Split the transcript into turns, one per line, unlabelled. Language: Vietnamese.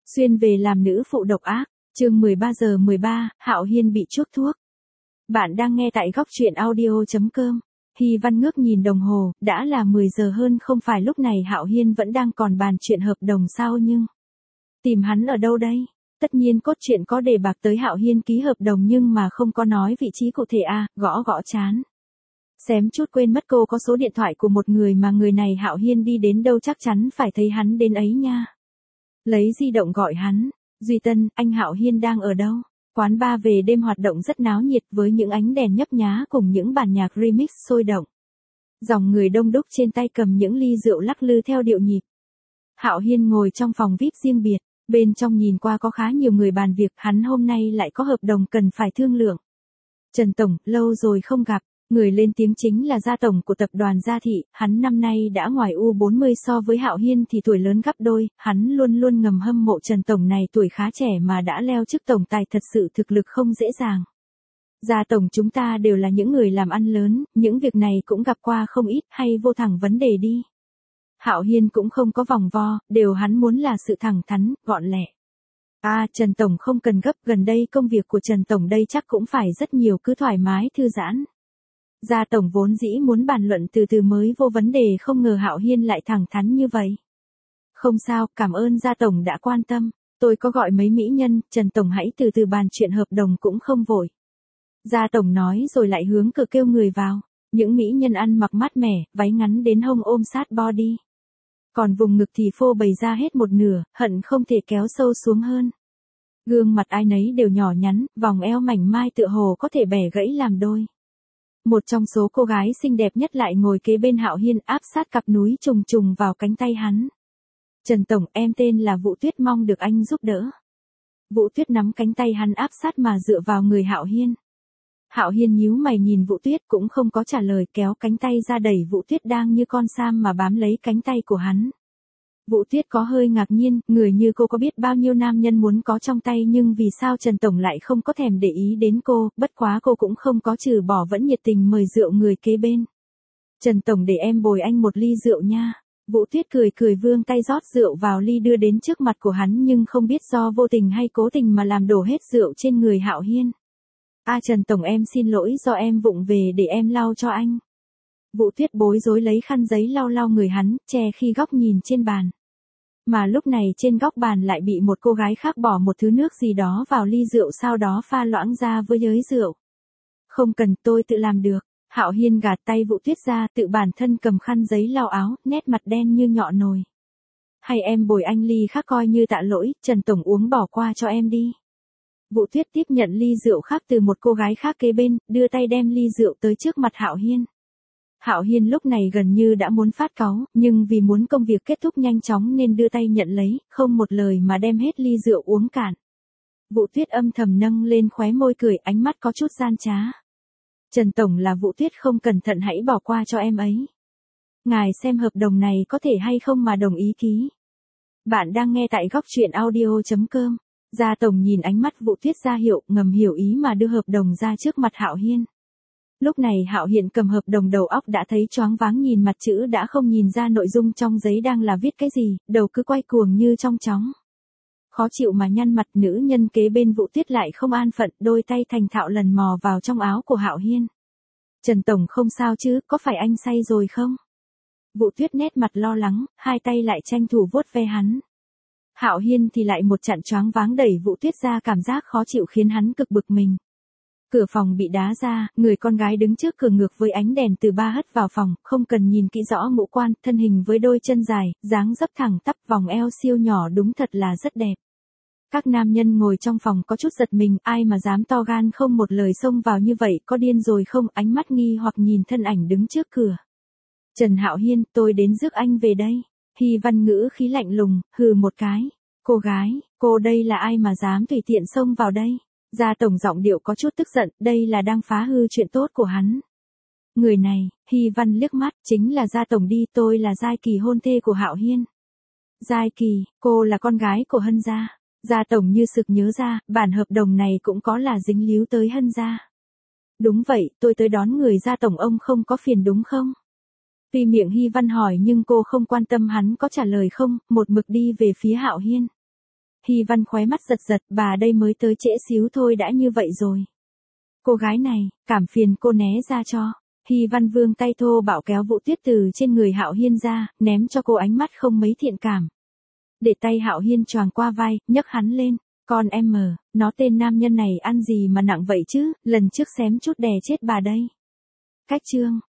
Xuyên về làm nữ phụ độc ác, chương 13 giờ 13, Hạo Hiên bị chuốc thuốc. Bạn đang nghe tại góc truyện audio.com. Hy Văn ngước nhìn đồng hồ, đã là 10 giờ hơn, không phải lúc này Hạo Hiên vẫn đang còn bàn chuyện hợp đồng sao nhưng. Tìm hắn ở đâu đây? Tất nhiên cốt truyện có đề bạc tới Hạo Hiên ký hợp đồng nhưng mà không có nói vị trí cụ thể gõ chán. Xém chút quên mất cô có số điện thoại của một người mà người này Hạo Hiên đi đến đâu chắc chắn phải thấy hắn đến ấy nha. Lấy di động gọi hắn, Duy Tân, anh Hạo Hiên đang ở đâu? Quán bar về đêm hoạt động rất náo nhiệt với những ánh đèn nhấp nhá cùng những bản nhạc remix sôi động. Dòng người đông đúc trên tay cầm những ly rượu lắc lư theo điệu nhịp. Hạo Hiên ngồi trong phòng VIP riêng biệt, bên trong nhìn qua có khá nhiều người bàn việc, hắn hôm nay lại có hợp đồng cần phải thương lượng. Trần Tổng, lâu rồi không gặp. Người lên tiếng chính là gia tổng của tập đoàn Gia Thị, hắn năm nay đã ngoài U40 so với Hạo Hiên thì tuổi lớn gấp đôi, hắn luôn luôn ngầm hâm mộ Trần Tổng này tuổi khá trẻ mà đã leo chức tổng tài, thật sự thực lực không dễ dàng. Gia tổng chúng ta đều là những người làm ăn lớn, những việc này cũng gặp qua không ít, hay vô thẳng vấn đề đi. Hạo Hiên cũng không có vòng vo, điều hắn muốn là sự thẳng thắn, gọn lẹ. Trần Tổng không cần gấp, gần đây công việc của Trần Tổng đây chắc cũng phải rất nhiều, cứ thoải mái thư giãn. Gia tổng vốn dĩ muốn bàn luận từ từ mới vô vấn đề, không ngờ Hạo Hiên lại thẳng thắn như vậy. Không sao, cảm ơn gia tổng đã quan tâm, tôi có gọi mấy mỹ nhân, Trần Tổng hãy từ từ bàn chuyện hợp đồng cũng không vội. Gia tổng nói rồi lại hướng cửa kêu người vào, những mỹ nhân ăn mặc mát mẻ, váy ngắn đến hông ôm sát body. Còn vùng ngực thì phô bày ra hết một nửa, hận không thể kéo sâu xuống hơn. Gương mặt ai nấy đều nhỏ nhắn, vòng eo mảnh mai tựa hồ có thể bẻ gãy làm đôi. Một trong số cô gái xinh đẹp nhất lại ngồi kế bên Hạo Hiên, áp sát cặp núi trùng trùng vào cánh tay hắn. Trần Tổng, em tên là Vũ Tuyết, mong được anh giúp đỡ. Vũ Tuyết nắm cánh tay hắn áp sát mà dựa vào người Hạo Hiên. Hạo Hiên nhíu mày nhìn Vũ Tuyết cũng không có trả lời, kéo cánh tay ra đẩy Vũ Tuyết đang như con sam mà bám lấy cánh tay của hắn. Vũ Tuyết có hơi ngạc nhiên, người như cô có biết bao nhiêu nam nhân muốn có trong tay nhưng vì sao Trần Tổng lại không có thèm để ý đến cô, bất quá cô cũng không có trừ bỏ vẫn nhiệt tình mời rượu người kế bên. Trần Tổng để em bồi anh một ly rượu nha. Vũ Tuyết cười vươn tay rót rượu vào ly đưa đến trước mặt của hắn nhưng không biết do vô tình hay cố tình mà làm đổ hết rượu trên người Hạo Hiên. Trần Tổng em xin lỗi, do em vụng về để em lau cho anh. Vũ Tuyết bối rối lấy khăn giấy lau người hắn, che khi góc nhìn trên bàn. Mà lúc này trên góc bàn lại bị một cô gái khác bỏ một thứ nước gì đó vào ly rượu, sau đó pha loãng ra với giới rượu. Không cần, tôi tự làm được. Hạo Hiên gạt tay Vũ Tuyết ra, tự bản thân cầm khăn giấy lau áo, nét mặt đen như nhọ nồi. Hay em bồi anh ly khác coi như tạ lỗi, Trần Tổng uống bỏ qua cho em đi. Vũ Tuyết tiếp nhận ly rượu khác từ một cô gái khác kế bên, đưa tay đem ly rượu tới trước mặt Hạo Hiên. Hạo Hiên lúc này gần như đã muốn phát cáu, nhưng vì muốn công việc kết thúc nhanh chóng nên đưa tay nhận lấy, không một lời mà đem hết ly rượu uống cạn. Vũ Tuyết âm thầm nâng lên khóe môi cười, ánh mắt có chút gian trá. Trần Tổng là Vũ Tuyết, không cẩn thận hãy bỏ qua cho em ấy. Ngài xem hợp đồng này có thể hay không mà đồng ý ký. Bạn đang nghe tại góc truyện audio.com. Gia tổng nhìn ánh mắt Vũ Tuyết ra hiệu, ngầm hiểu ý mà đưa hợp đồng ra trước mặt Hạo Hiên. Lúc này Hạo Hiên cầm hợp đồng, đầu óc đã thấy choáng váng, nhìn mặt chữ đã không nhìn ra nội dung trong giấy đang là viết cái gì, đầu cứ quay cuồng như trong chóng. Khó chịu mà nhăn mặt, nữ nhân kế bên Vũ Tuyết lại không an phận, đôi tay thành thạo lần mò vào trong áo của Hạo Hiên. Trần Tổng không sao chứ, có phải anh say rồi không? Vũ Tuyết nét mặt lo lắng, hai tay lại tranh thủ vuốt ve hắn. Hạo Hiên thì lại một trận choáng váng, đẩy Vũ Tuyết ra, cảm giác khó chịu khiến hắn cực bực mình. Cửa phòng bị đá ra, người con gái đứng trước cửa ngược với ánh đèn từ ba hất vào phòng, không cần nhìn kỹ rõ ngũ quan, thân hình với đôi chân dài, dáng dấp thẳng tắp, vòng eo siêu nhỏ, đúng thật là rất đẹp. Các nam nhân ngồi trong phòng có chút giật mình, ai mà dám to gan không một lời xông vào như vậy, có điên rồi không, ánh mắt nghi hoặc nhìn thân ảnh đứng trước cửa. Trần Hạo Hiên, tôi đến rước anh về đây. Hy Văn ngữ khí lạnh lùng, hừ một cái. Cô gái, cô đây là ai mà dám tùy tiện xông vào đây? Gia tổng giọng điệu có chút tức giận, đây là đang phá hư chuyện tốt của hắn. Người này, Hy Văn liếc mắt, chính là Gia tổng đi, tôi là Giai Kỳ, hôn thê của Hạo Hiên. Giai Kỳ, cô là con gái của Hân gia. Gia tổng như sực nhớ ra, bản hợp đồng này cũng có là dính líu tới Hân gia. Đúng vậy, tôi tới đón người, Gia tổng ông không có phiền đúng không? Tuy miệng Hy Văn hỏi nhưng cô không quan tâm hắn có trả lời không, một mực đi về phía Hạo Hiên. Hy Văn khóe mắt giật giật, bà đây mới tới trễ xíu thôi đã như vậy rồi. Cô gái này, cảm phiền cô né ra cho. Hy Văn vươn tay thô bạo kéo Vũ Tuyết từ trên người Hạo Hiên ra, ném cho cô ánh mắt không mấy thiện cảm. Để tay Hạo Hiên choàng qua vai, nhấc hắn lên. Con em mờ, nó tên nam nhân này ăn gì mà nặng vậy chứ, lần trước xém chút đè chết bà đây. Cách chương.